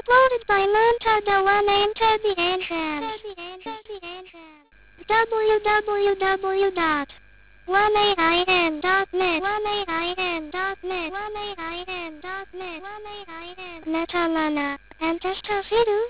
Uploaded by Montada One Enter the entrance. www.1ain.net Metalana and Testafidu.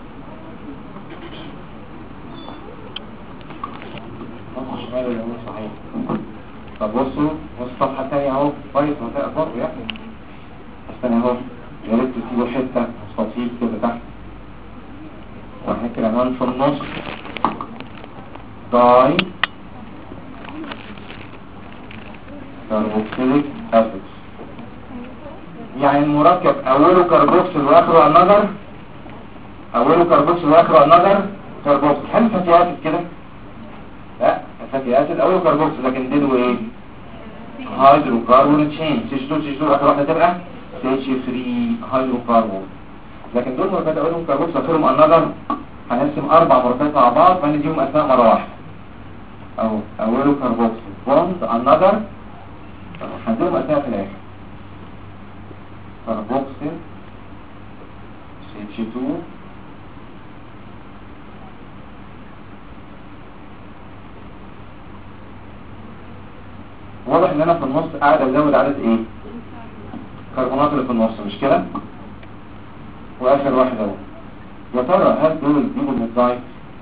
شمال اليمين صحيح. طب بصوا الصفحة الثانية اهو كويس منطقة برضه يعني الثانية اهو يا ريت تسيبوا حتة مستطيل كده تحت وهنكتب عنوان في النص داي كاربوكسيليك اسيد يعني المركب اوله كربوكسيل واخره انذر اوله كربوكسيل واخره انذر كربوكسيل هل فاتي اسيد كده؟ لا فاتي اسيد اوله كربوكسيل لكن ديله ايه؟ هيدروكربون تشين CH2 اخر واحده تبقى CH3 هيدروكربون لكن دول مركبات اولهم كربوكسيل اخرهم انذر هنقسم 4 مركبات مع بعض فنديهم اسماء مره واحده او اوله كربوكسيل بوند انذر هنديهم اسماء في الاخر كربوكسيل CH2 واضح ان انا في النص قاعد ازود عدد ايه كربونات اللي في النص مش كده واخر واحده اهو يا ترى هل دول بيجوا من الدايت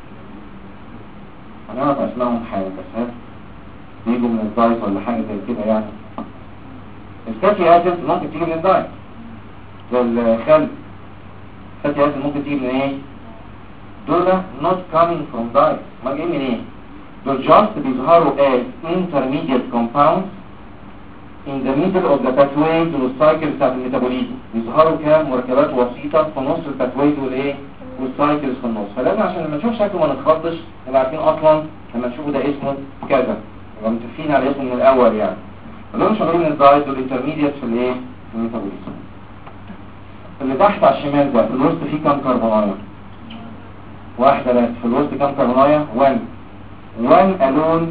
هنعرف اسمائهم حاجه بس هل بيجوا من الدايت ولا حاجه زي كده يعني الفاتي اسيد ممكن تيجي من الدايت زي الخل الفاتي اسيد ممكن تيجي من ايه دول not coming from diet ما جايين من ايه دول just بيظهروا as intermediate compounds in the middle of the pathway to the cycle بتاعت الميتابوليزم بيظهروا كمركبات وسيطة في نص الباثواي والايه والسايكلز في النص فلازم عشان لما نشوف شكله ما نتخضش نبقى عارفين اصلا لما نشوفه ده اسمه كذا نبقى متفقين على اسمه من الاول يعني دول شغالين من الدايت دول intermediate في الايه في الميتابوليزم اللي تحت على الشمال ده في الوسط فيه كام كربونايه واحدة بس في الوسط كام كربونايه 1 الون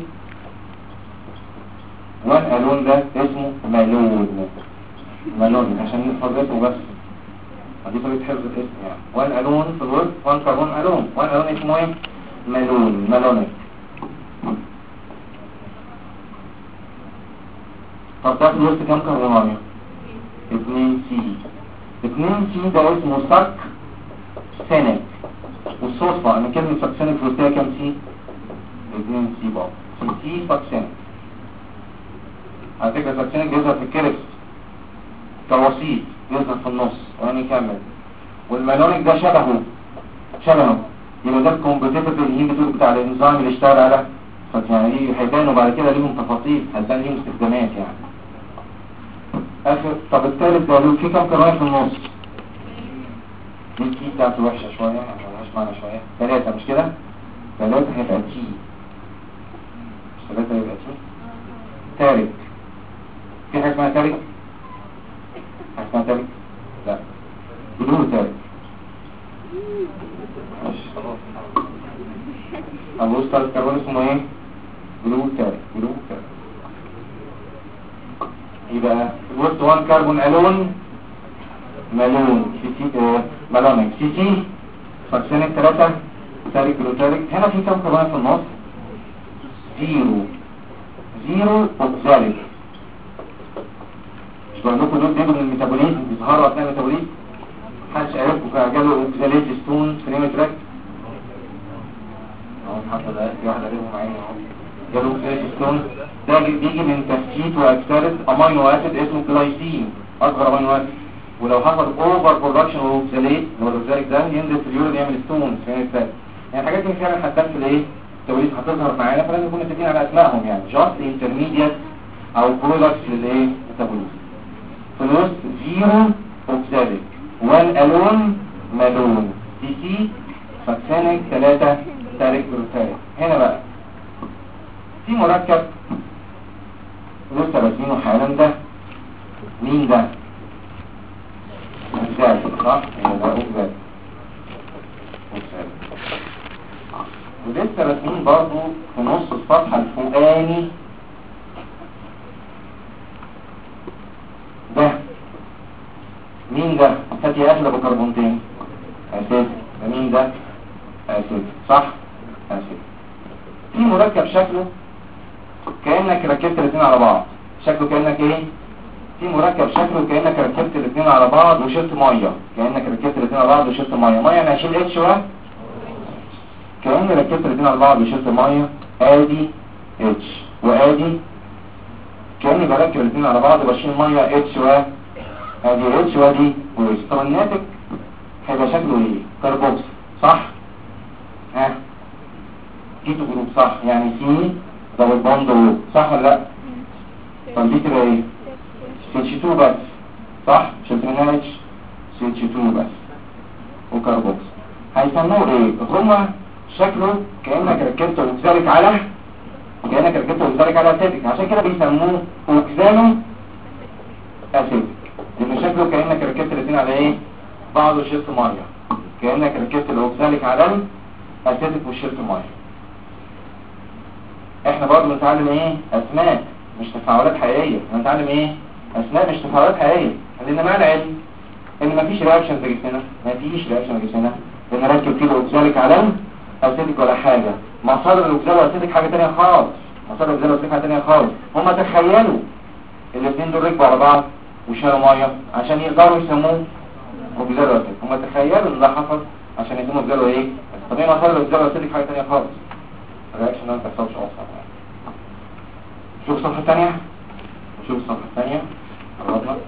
ده اسمه مالون عشان نحفظ اسمه بس دي طريقه حفظ الاسم يعني 1 الون في الوسط 1 كربون الون 1 الون اسمه ايه مالونيك طب ده في الوسط كام كربونايه 2 سي ده اسمه سك سينك والصدفه ان كلمه سك سينك في وسطها كام سي 2 سي بقى سي ساكسينيك على فكرة ساكسينيك بيظهر في الكريبس كوسيط بيظهر في النص وهنكمل والمالونيك ده شبهه يبقى ده الكومبيتيتيف انهيبيتور بتاع الانزيم اللي اشتغل على يعني هيبانوا بعد كده ليهم تفاصيل هتبان ليهم استخدامات يعني اخر طب الثالث ده له في كام كربون في النص دي الكي بتاعته وحشه شويه عشان مش معنى شويه 3 مش كده 3 هيبقى تي 3 يبقى تي تارك في حاجة اسمها تارك لا بدون تارك ماشي خلاص الوسط الكربون اسمه ايه بدون تارك يبقى الوسط 1 كربون الون مالونيك سي فاكسينيك 3 تارك بلوتارك هنا في كم كربون في النص 0 اوكساليك مش بقول لكم دول بيجوا من الميتابوليزم بيظهروا اثناء الميتابوليزم محدش عرفكم جاله اوكساليت ستون في نيمة تراك اهو الحمد لله في واحد قريبه معايا اهو جاله اوكساليت ستون ده بيجي من تفتيت واكسالت امينو اسيد اسمه جلايسين اصغر امينو اسيد ولو حصل اوفر برودكشن اوكساليت اللي هو الاوكساليك ده ينزل في اليورين يعمل ستون في نيمة تراك يعني الحاجات دي فعلا هتبان في الايه التوليد هتظهر معانا فلازم نكون متفقين على اسمائهم يعني جاست انترميديت او برودكتس للايه ميتابوليزم في الوسط 0 اوكساليك 1 الون مالون سي فاكسينيك 3 تارك بروتاريك هنا بقى في مركب لسه راسمينه حالا ده مين ده اوكساليك صح ده اوكساليك ولسه راسمين برضو في نص الصفحة الفوقاني ده مين ده؟ فاتي أغلب كربونتين اسيد. ده مين ده؟ اسيد صح؟ اسيد. في مركب شكله كأنك ركبت الاثنين على بعض. شكله كأنك ايه؟ في مركب شكله كأنك ركبت الاثنين على بعض وشلت ميه. كأنك ركبت الاثنين على بعض وشلت ميه. ميه يعني اشيل اتش و كأني ركبت الاثنين على بعض وشلت ميه. ادي اتش وادي كأني بركب الاثنين على بعض وبشيل ميه اتش و ادي اتش وادي واتش. طب الناتج هيبقى شكله ايه؟ كاربوكس صح؟ ها؟ كيتو جروب صح؟ يعني سي دبل بوند او صح ولا لا؟ طب دي تبقى ايه؟ CH2 بس صح؟ شلت منها اتش CH2 بس وكاربوكس. هيسموه ايه؟ هما شكله كأنك ركبته اوكزاليك على اسيتيك. عشان كده بيسموه اوكزالو اسيتيك، لان شكله كأنك ركبت الاثنين على ايه؟ بعض وشلت ميه. كأنك ركبت الاوكزاليك على اسيتيك وشلت ميه. احنا برضه بنتعلم ايه؟ اسماء مش تفاعلات حقيقيه. هنتعلم ايه؟ اسماء مش تفاعلات حقيقيه. لان معنى علم ان مفيش رياكشن في جسمنا، لان ركب فيه الاوكزاليك على اسيتيك ولا حاجه. مصادر الاوكزالو اسيتيك حاجه ثانيه خالص. هم تخيلوا الاثنين دول ركبوا على بعض وشالوا ميه عشان يقدروا يسموه اوكزالو اسيتيك. هم تخيلوا ان ده حصل عشان يسموه اوكزالو ايه؟ طب هي مصادر الاوكزالو اسيتيك حاجه ثانيه خالص. الرياكشن ما بتحصلش اصلا. شوف الصفحه الثانيه. قربنا.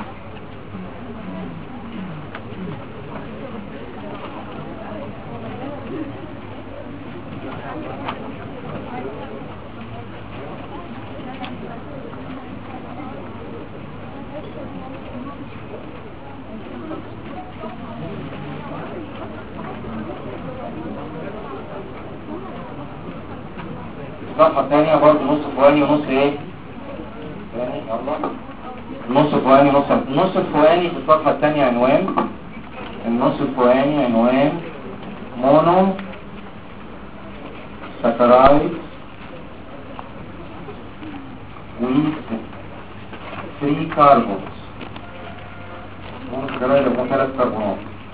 الصفحة الثانية برضه نص فواني ونص ايه؟ ثاني يلا. النص الفواني في الصفحة الثانية عنوان. النص الفواني عنوان مونو ساكرايد with 3 كاربونز. مونو ساكرايد يبقى 3 كربونات.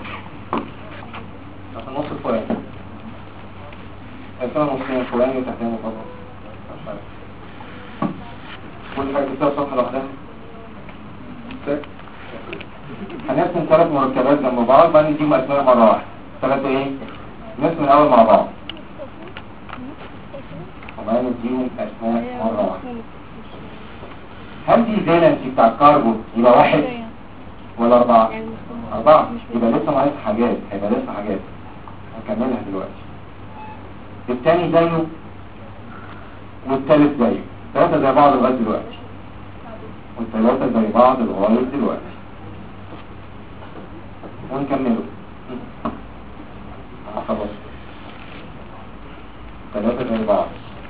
في النص الفواني اسمها نصين فواني وتحتين مطبق. كل حاجة تبقى صفحة لوحدها. هنرسم 3 مركبات جنب بعض بعدين نديهم اسماء مرة واحدة. 3 ايه؟ نرسم الاول مع بعض وبعدين نديهم اسماء مرة واحدة. هل دي فالنسي بتاع الكاربو يبقى 1 ولا 4؟ 4. يبقى لسه ناقص حاجات. هنكملها دلوقتي. الثاني زيه والثالث زيه. 3 زي بعض لغاية دلوقتي والثلاثة زي بعض لغاية دلوقتي. ونكمله. خلاص 3 زي بعض.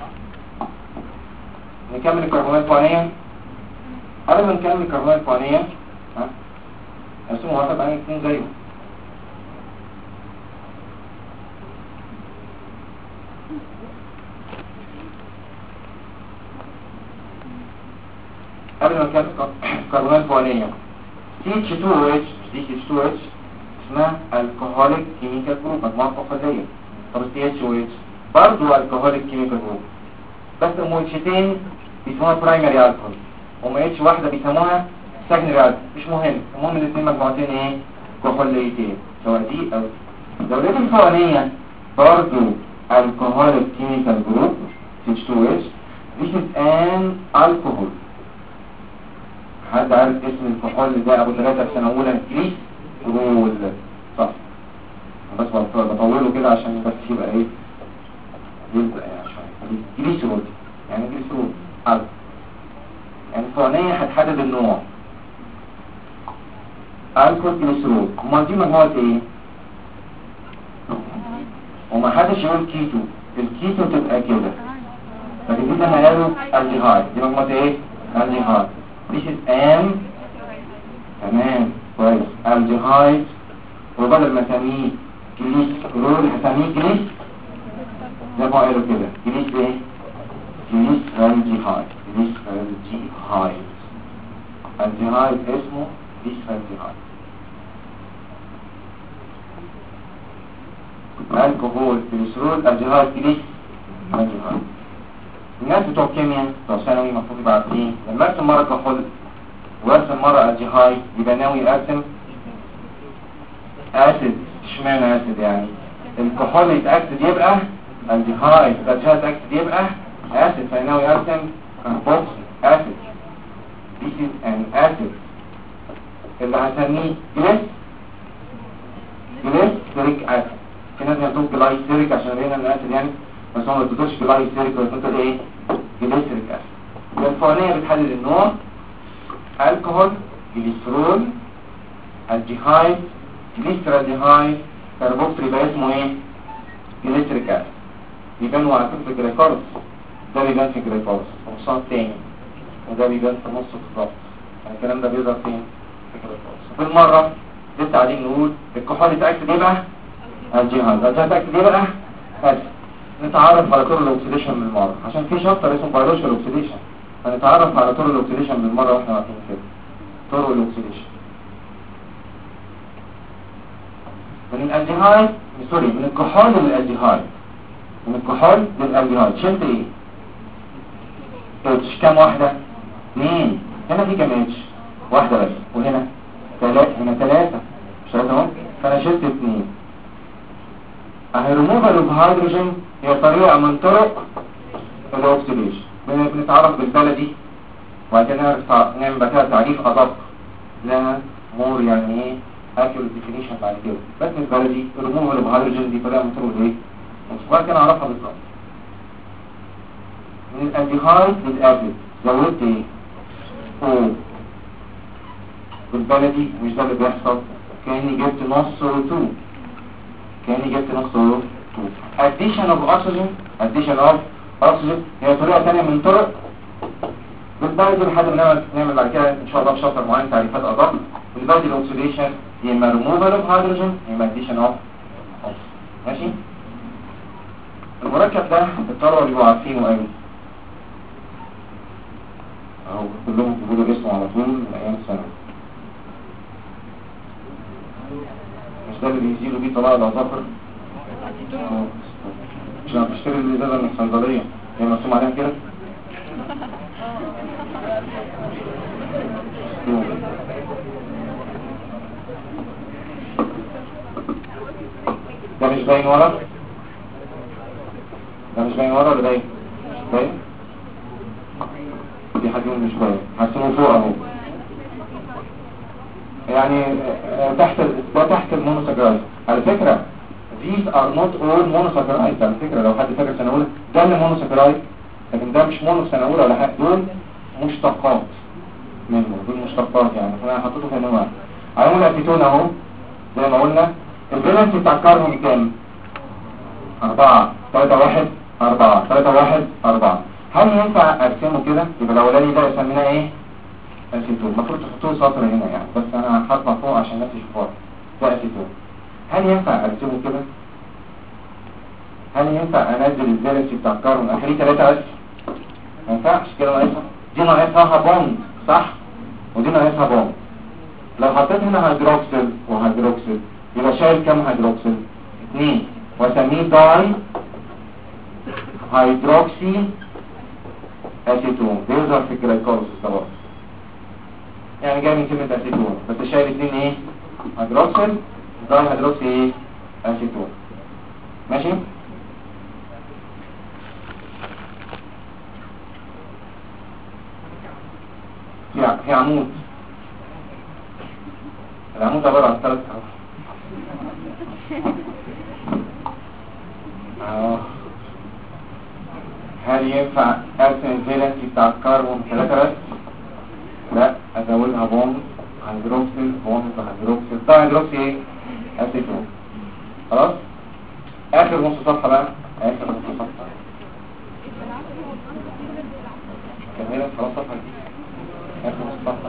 نكمل الكربونات الفوانية. قبل ما نكمل الكربونات الفوانية اسمه واحد بقى 2 زيه. قبل ما نكمل الكربونات الفوانية CH2OH اسمها الكحوليك كيميكال جروب، مجموعة كحولية. طب CH2OH برضه الكحوليك كيميكال جروب، بس الموتشتين بيسموها برايمري الكحول وموتش واحدة بيسموها سكندري الكحول. مش مهم، المهم الاثنين مجموعتين ايه؟ كحوليتين سواء دي او دولة الفوانية. برضه الكحوليك كيميكال جروب CH2OH. This is an alcohol. حد عارف اسم الكحول ده ابو 3 في سنة اولى؟ جليسرول صح. بس بطوله كده عشان بس يبقى ايه يبقى يعني جليسرول. يعني جليسرول حلو. يعني الفوانية هتحدد النوع الكحول جليسرول. امال دي مجموعة ايه؟ وما حدش يقول كيتو. الكيتو تبقى كده لكن دي لما قالوا الجهاز دي مجموعة ايه؟ الجهاز. This is an تمام كويس الجهاز. وبدل ما اسميه جليسرول هسميه جليس زي ما قالوا كده جليس ايه؟ جليسرالجيهايد. الجهاز اسمه جليسرالجيهايد. الكحول كوليسترول الجهاز جليس الجهاز. الناس بتوع الكيمياء بتوع ثانوي المفروض يبقى عارفين لما ارسم مره كحول وارسم مره الجهاز يبقى ناوي ارسم اسيد. اشمعنى اسيد يعني؟ الكحول يتاكد يبقى الجهاز، الجهاز يتاكد يبقى اسيد، فناوي ارسم كاربوكس اسيد. This is an acid اللي هسميه جليسيريك اسيد. في ناس بتقول جلايسيريك عشان بينا ان اسيد يعني، بس هو ما بتقولش جلايسيريك ولا بتقول ايه جليسيريك اسيد. الفوقانيه بتحدد النوع الكحول جليسرول الجهاز جليسرالديهايد كاربوكسيل يبقى اسمه ايه جليسيريك اسيد. يبان على فكره في الجليكوليس، ده بيبان في الجليكوليس نصها التاني، وده بيبان في نص بالظبط. يعني الكلام ده بيظهر فين في الجليكوليس. بالمره لسه قاعدين نقول الكحول يتاكد يبقى الجهاز، الجهاز يتاكد يبقى اسيد. نتعرف على طرق الاكسيديشن بالمره عشان في شابتر اسمه بيولوجيكال اوكسيديشن، هنتعرف على طرق الاكسيديشن بالمره واحنا واقفين كده. طرق الاكسيديشن من الالديهايد، سوري، من الكحول للالديهايد، من الكحول للالديهايد شلت ايه؟ اتش. كام واحده؟ 2. هنا في كام اتش؟ واحده بس، وهنا 3، هنا 3 مش 3 اهو، فانا شلت 2. اهي ريموفال اوف هيدروجين هي طريقه من طرق الاكسيديشن. بنتعرف بالبلدي وبعد كده نعمل بقى تعريف ادق لها مور يعني ايه اكيوريت ديفينيشن بعد كده. بس بالبلدي ريموفال اوف هيدروجين دي طريقه من طرق الايه؟ وبعد كده نعرفها بالظبط. من الالديهايد للاسيد زودت ايه؟ او بالبلدي مش ده اللي بيحصل، كاني جبت نص او 2 addition of oxygen هي طريقة تانية من طرق بالبلدي لحد ما نعمل بعد كده ان شاء الله في شابتر معين تعريفات ادق. بالبلدي الاكسيديشن هي اما removal of hydrogen هي اما addition of oxygen. ماشي؟ المركب ده الطلبة بيبقوا عارفينه قوي اهو، كلهم بيقولوا اسمه على طول من ايام الثانوي. مش ده اللي بيزيلوا بيه طلائع الاظافر؟ مش لما بتشتري الازازه من الصيدليه هي مرسوم عليها كده؟ ده مش باين ورا؟ ده مش باين ورا ولا باين؟ باين؟ دي حاجه مش باين، هرسمه فوق اهو يعني تحت المونوساكرايد. على فكره these are not all monosaccharides. على فكرة لو حد فاكر سنة أولى ده اللي مونوساكرايد، لكن ده مش مونو سنة أولى ولا حاجة، دول مشتقات منه، دول مشتقات يعني، فأنا حطيته في نوع. على الأسيتون أهو زي ما قلنا الفالنس بتاع الكربون كام؟ 4 3 1 4 3 1 4. هل ينفع أرسمه كده؟ يبقى الأولاني ده يسميناه إيه؟ أسيتون. المفروض تحطوه سطر هنا يعني، بس أنا هحطه فوق عشان الناس يشوفوها. ده أسيتون. هل ينفع ارسمه كده؟ هل ينفع انزل الفالنس بتاع الكربون اخليه 3 بس؟ ما ينفعش كده، ناقصها دي، ناقصها بوند صح؟ ودي ناقصها بوند. لو حطيت هنا هيدروكسيل وهيدروكسيل يبقى شايل كام هيدروكسيل؟ 2، واسميه داي هيدروكسي اسيتون. بيظهر في الجلايكوليسيس طبعا يعني جاي من كلمه اسيتون، بس شايل 2 ايه؟ هيدروكسيل داي هيدروكسي ايه؟ اسيتون. ماشي؟ في عمود، العمود عبارة عن 3 حروف. هل ينفع ارسم الفالنسي بتاع الكربون 3 بس؟ لا، ازودها بوند هيدروكسيل بوند هيدروكسيل ده هيدروكسي ايه؟ اسيتون. خلاص؟ اخر نص صفحة بقى، اخر نص صفحة كملت خلاص صفحة دي اخر نص صفحة.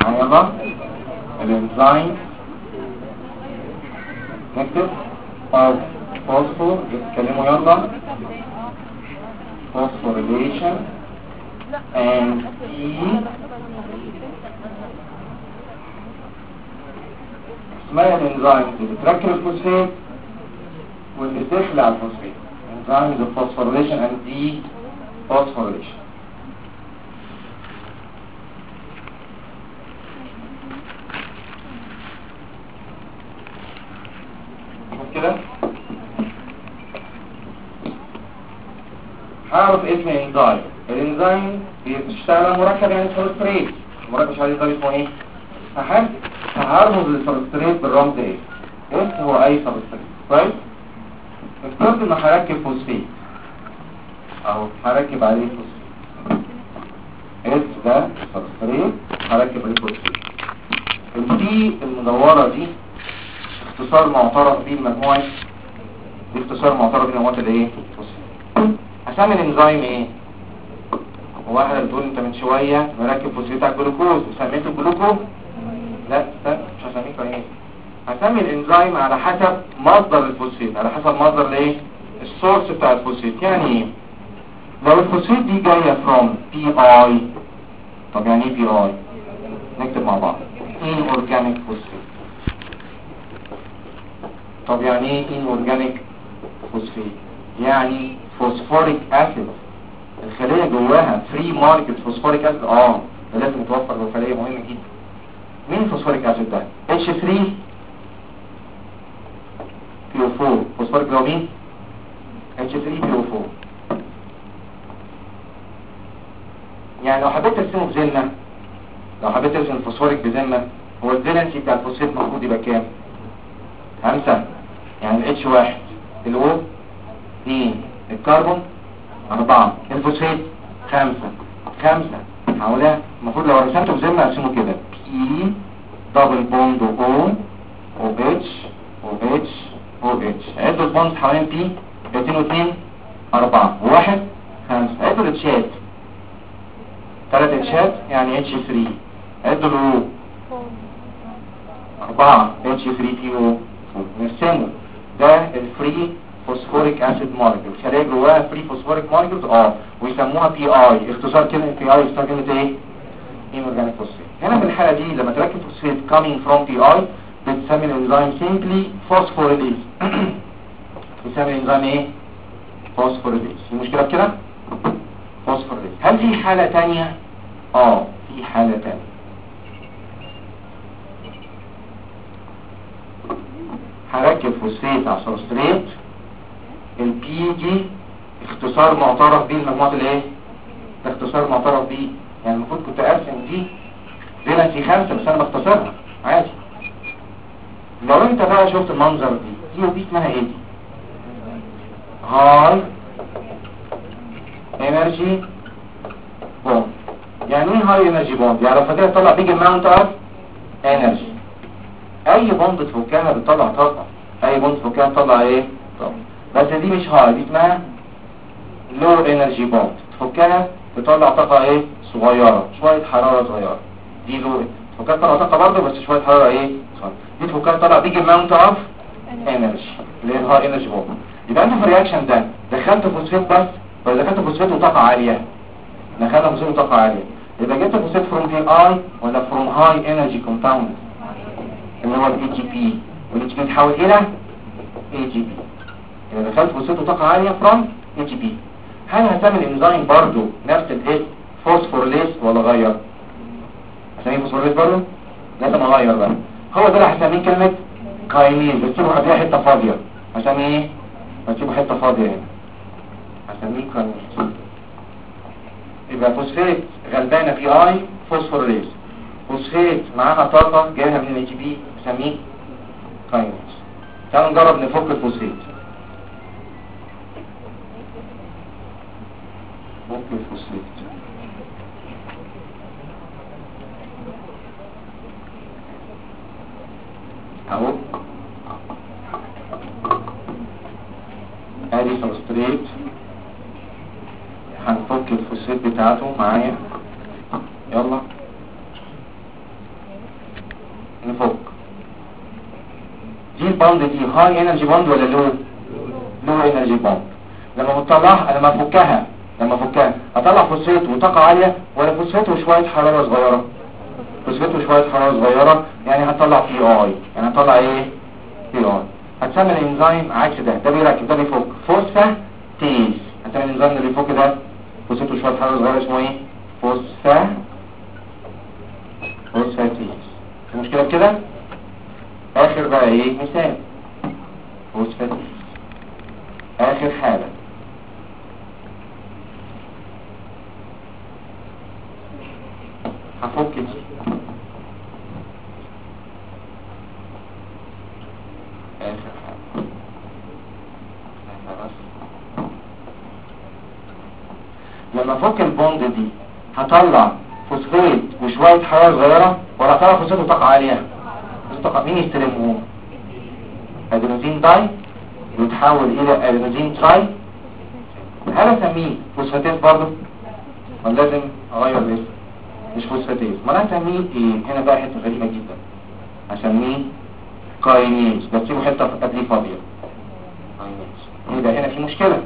يلا الانزيم نكتب of phosphor اتكلموا يلا phosphorylation and اسمها الانزيم اللي بتركب الفوسفات واللي تخلع الفوسفات enzymes of phosphorylation and dephosphorylation. كده هعرف اسم الانزيم. الانزيم بيشتغل على مركب يعني سبستريت. المركب مش عارف اسمه ايه؟ هرمز للسبستريت بالرمز ايه؟ اس هو اي سبستريت. كويس؟ افترض ان هركب فوسفيت اهو هركب عليه فوسفيت. اس ده سبستريت هركب عليه فوسفيت. البي المدوره دي اختصار معترف بيه لمجموعه دي اختصار معترف بيه لمجموعه الايه؟ فوسفيت. هسمي الانزيم ايه؟ واحده بتقول انت من شويه مركب فوسفيت على الجلوكوز وسميته جلوكو. لا استنى مش هسميه ايه؟ هسمي الانزيم على حسب مصدر الفوسفيت، على حسب مصدر الايه؟ السورس بتاع الفوسفيت. يعني ايه؟ لو الفوسفيت دي جايه from PI. طب يعني ايه PI؟ نكتب مع بعض inorganic phosphate. طب يعني ايه inorganic phosphate؟ يعني فوسفوريك اسيد. الخليه جواها فري ماركت فوسفوريك اسيد. ده لازم يتوفر جوه الخليه، مهم جدا. مين الفوسفوريك اسيد ده؟ H3 PO4. فوسفوريك لو مين؟ H3 PO4. يعني لو حبيت ترسمه بزنة، لو حبيت ترسم الفوسفوريك بزنة، هو الفالنسي بتاع الفوسفيت المفروض يبقى كام؟ 5. يعني ال H1 الO 2 الكربون 4 الفوسفيت 5 حواليها. المفروض لو رسمته بزنة ارسمه كده P دبل بوند O OH OH OH. عدوا البوند حوالين P 2 و2 4 و1 5. عدوا الاتشات 3 اتشات يعني H3. عدوا الO 4 H3PO. نرسمه ده الفري فوسفوريك اسيد مولكيول. الخلايا جواها فري فوسفوريك مولكيولز ويسموها PI. اختصار كلمه PI اختصار كلمه ايه؟ inorganic phosphate. هنا في الحاله دي لما تركب فوسفات coming from PI بتسمي الانزيم simply phosphorylase. بتسمي الانزيم ايه؟ phosphorylase. المشكله بكده phosphorylase. هل في حاله ثانيه؟ في حاله ثانيه. هركب فوسفات على سبستريت. البي دي اختصار معترف بيه لمجموعه الايه؟ ده اختصار معترف بيه. يعني المفروض كنت ارسم دي فالنسي 5 بس انا بختصرها عادي. لو انت بقى شفت المنظر دي ودي اسمها ايه دي؟ هاي انرجي بوند. يعني ايه هاي انرجي بوند؟ يعني لو فاكرها تطلع بيج اماونت اوف انرجي. اي بوند تفكها بتطلع طاقه. اي بوند تفكها تطلع ايه؟ طاقه. بس دي مش هاي، دي اسمها لو انرجي بوند. تفكها تطلع طاقه ايه؟ صغيره، شويه حراره صغيره. دي لو تفكها تطلع طاقه برضه بس شويه حراره ايه؟ صغيره. دي تفكها تطلع بيج اماونت اوف انرجي اللي هي الهاي انرجي بوند. يبقى انت في الرياكشن ده دخلت فوسفات بس ولا دخلت فوسفات وطاقه عاليه؟ دخلت فوسفات وطاقه عاليه. يبقى جبت فوسفات فروم بي اي ولا فروم هاي انرجي كومباوند اللي هو الاي جي بي، والاي جي بي تحول الى اي جي بي. يبقى دخلت فوسفات وطاقه عاليه فروم اي جي بي. هل هسمي الانزيم برضو نفس الايه فوسفوريليز ولا غير؟ هسميه فوسفوريليز برضو؟ لازم اغير بقى. هو ده اللي هسميه كلمه كاينيز. بتسيبه قبلها حته فاضيه. هسميه ايه؟ بسيبه حته فاضيه هنا. هسميه كاينيز. يبقى فوسفات غلبانه بي اي فوسفوريليز. فوسفات معاها طاقه جايه من الاي جي بي هسميه كاينيز. تعالوا نجرب نفك الفوسفات. فك الفوسفات. اهو ادي سبستريت. هنفك الفوسفات بتاعته معايا. يلا بوند دي هاي انرجي بوند ولا لو انرجي بوند؟ لما بتطلعها لما افكها اطلع فوسفات وطاقه عاليه ولا فوسفات وشويه حراره صغيره؟ فوسفات وشويه حراره صغيره، يعني هتطلع بي اي، يعني هتطلع ايه؟ بي اي. هتسمي الانزيم عكس ده بيركب، ده بيفك فوسفاتيز. هتسمي الانزيم اللي بيفك ده فوسفات وشويه حراره صغيره اسمه ايه؟ فوسفاتيز. المشكله كده اخر بقى ايه مثال فوسفاتيز. اخر حاله هفك دي اخر حاله. لما افك البوند دي هطلع فوسفات وشويه حراره صغيره ولا هطلع فوسفات وطاقه عاليه؟ طاقه مين يستلمهم؟ ادينوزين داي يتحول الى ادينوزين تراي. هل اسميه فوسفاتيز برضه ولا لازم اغير الاسم؟ مش فوسفاتيز، ما انا هسميه ايه؟ هنا بقى حته غريبه جدا، هسميه كاينيز، بسيبه حته قبليه فاضيه. كاينيز يبقى هنا في مشكله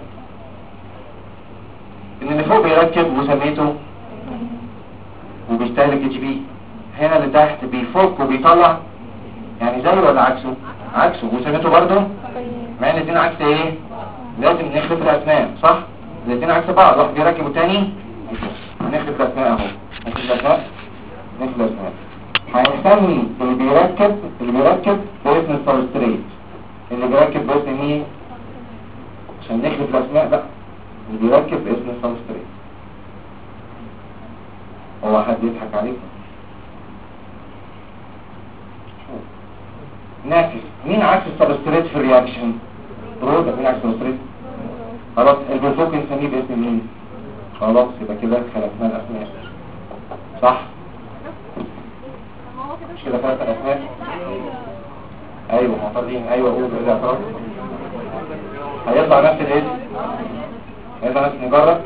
ان اللي فوق بيركب وسميته وبيستهلك اتش بي، هنا اللي تحت بيفك وبيطلع، يعني زي ولا عكسه؟ عكسه وسميته برضه. مع ان الاثنين عكس ايه؟ لازم نخلط الاسنان صح؟ الاثنين عكس بعض، واحد بيركب والتاني هنخلط الاسنان اهو. نخلط الاسنان هنسمي اللي بيركب باسم السبستريت، اللي بيركب باسم مين؟ عشان نخلط الاسنان بقى اللي بيركب باسم السبستريت. هو حد يضحك عليكم؟ ناكس. مين عكس السبستريت في الرياكشن؟ رودا. مين عكس السبستريت؟ خلاص البروتوك نسميه باسم مين؟ خلاص يبقى كده خلقنا الاسماء صح؟ مش كده ثلاث اسماء؟ ايوه معترضين. ايوه قولوا ايه الاعتراض؟ هيطلع نفس الاسم، هيطلع نفس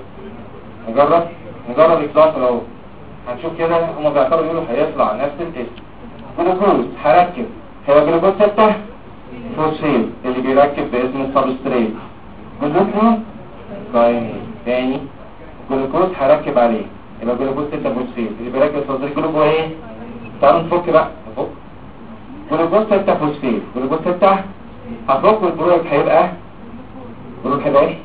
نجرب اكلاس اهو. هنشوف كده هما بيعتبروا يقولوا هيطلع نفس الاسم. جلوكوز هركب، هو جلوكوز 6 فوسفيت اللي بيركب باسم السبستريت جلوكوز كاينيز. تاني جلوكوز هركب عليه يبقى جلوكوز 6 فوسفيت اللي بيركب السبستريت جلوكوز ايه؟ تعالوا نفك بقى. نفك جلوكوز 6 فوسفيت، جلوكوز 6 هفك البرودكت هيبقى ايه؟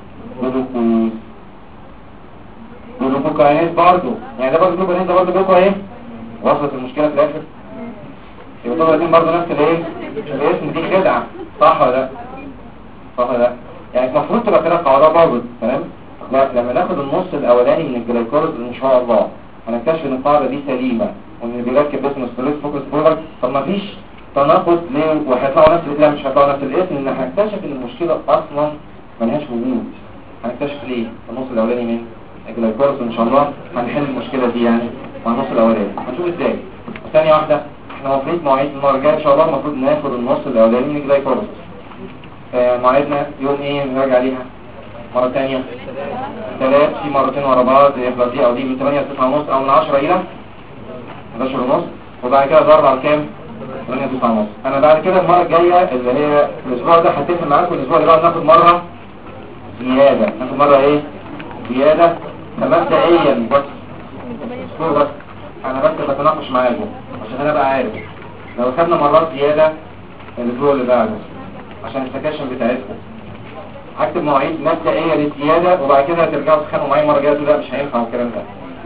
جلوكوكاينيز برضه، يعني ده برضه جلوكوكاينيز ده برضه جلوكو ايه؟ وصلت المشكله في الاخر. يبقى دول الاثنين برضه نفس الايه؟ الاسم. دي خدعه صح ولا لا؟ يعني المفروض تبقى كده قاعده برضه تمام. لما ناخد النص الاولاني من الجلايكوز ان شاء الله هنكتشف ان القاعده دي سليمه وان اللي بيركب اسم السوليد فوكس برودكت. طب ما فيش تناقض ليه وهيطلعوا نفس الاسم؟ مش هيطلعوا نفس الاسم لان هنكتشف ان المشكله اصلا ملهاش وجود. هنكتشف ليه النص الاولاني من الجلايكوز ان شاء الله هنحل المشكله دي يعني مع النص الاولاني. هنشوف ازاي. ثانيه واحده، احنا المفروض مواعيد المره الجايه ان شاء الله المفروض ناخد النص الاولاني من الجلايكوز. مواعيدنا يوم ايه نراجع عليها مره ثانيه؟ ثلاث في مرتين ورا بعض، يفضل دي او دي من 8 ل 9 ونص او من 10 الى 11 ونص، وبعد كده ضرب على كام؟ 8 ل 9 ونص. انا بعد كده المره الجايه اللي هي الاسبوع ده هتفق معاكم الاسبوع اللي بعده ناخد مره زياده. ناخد مره ايه؟ زياده مبدئيا بس بس انا بس بتناقش معاكم عشان انا بقى عارف لو خدنا مرات زياده الاسبوع اللي بعده عشان السكاشن بتاعتكم هكتب مواعيد مبدئيه للزياده، وبعد كده ترجعوا تتخانقوا معايا مره جايه لا مش هينفع والكلام ده.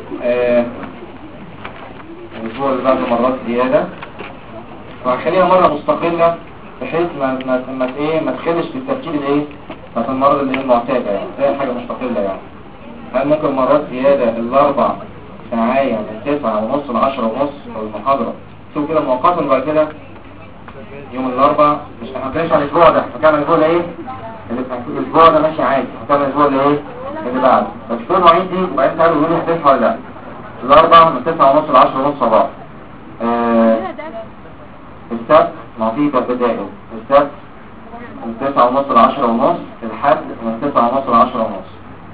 الاسبوع اللي بعده مرات زياده وهخليها مره مستقله بحيث ما تخلش في الترتيب الايه بتاع المرض اللي هي المعتاده، يعني زي حاجه مستقله يعني. هل ممكن مرات زياده الاربع ساعات من 9 ونص ل 10 ونص المحاضره شوف كده مؤقتا، وبعد كده يوم الاربع مش هنتكلم على الاسبوع ده، هنتكلم الاسبوع ده ايه الاسبوع ده ماشي عادي، هنتكلم الاسبوع ده ايه اللي بعده. بس كل المواعيد دي وبعدين تعالوا يقولوا هتنفع ولا لا. الاربع من 9 ونص ل 10 ونص صباح. السبت ما في بدائل، السبت من 9 ونص ل 10 ونص، الحد من 9 ونص ل 10 ونص.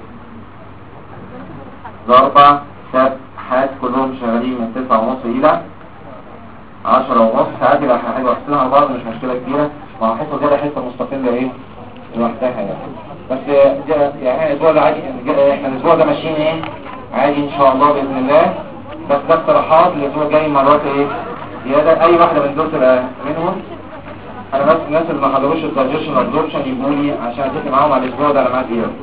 الاربع سبت حد كلهم شغالين من 9 ونص الى 10 ونص. ساعات يبقى حاجه واحدين على بعض مش مشكله كبيره، مع حصة زيادة حصة مستقلة ايه لوحدها يعني. بس يعني الاسبوع ده عادي، احنا الاسبوع ده ماشيين ايه عادي ان شاء الله باذن الله. بس ده اقتراحات الاسبوع الجاي مرات ايه زيادة، اي واحدة من دول تبقى منهم. انا بس الناس اللي ما حضروش الدايجيشن والابزوربشن يجوا لي عشان اتفق معاهم على الاسبوع ده على ميعاد زيادة.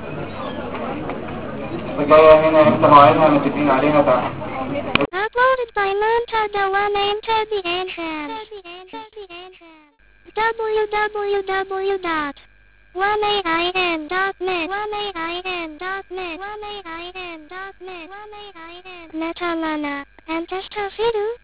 الجاية هنا امتى موعدها متفقين عليها تحت. Uploaded by Montadella into the entrance. www.1aim.net Metalana and Testofidu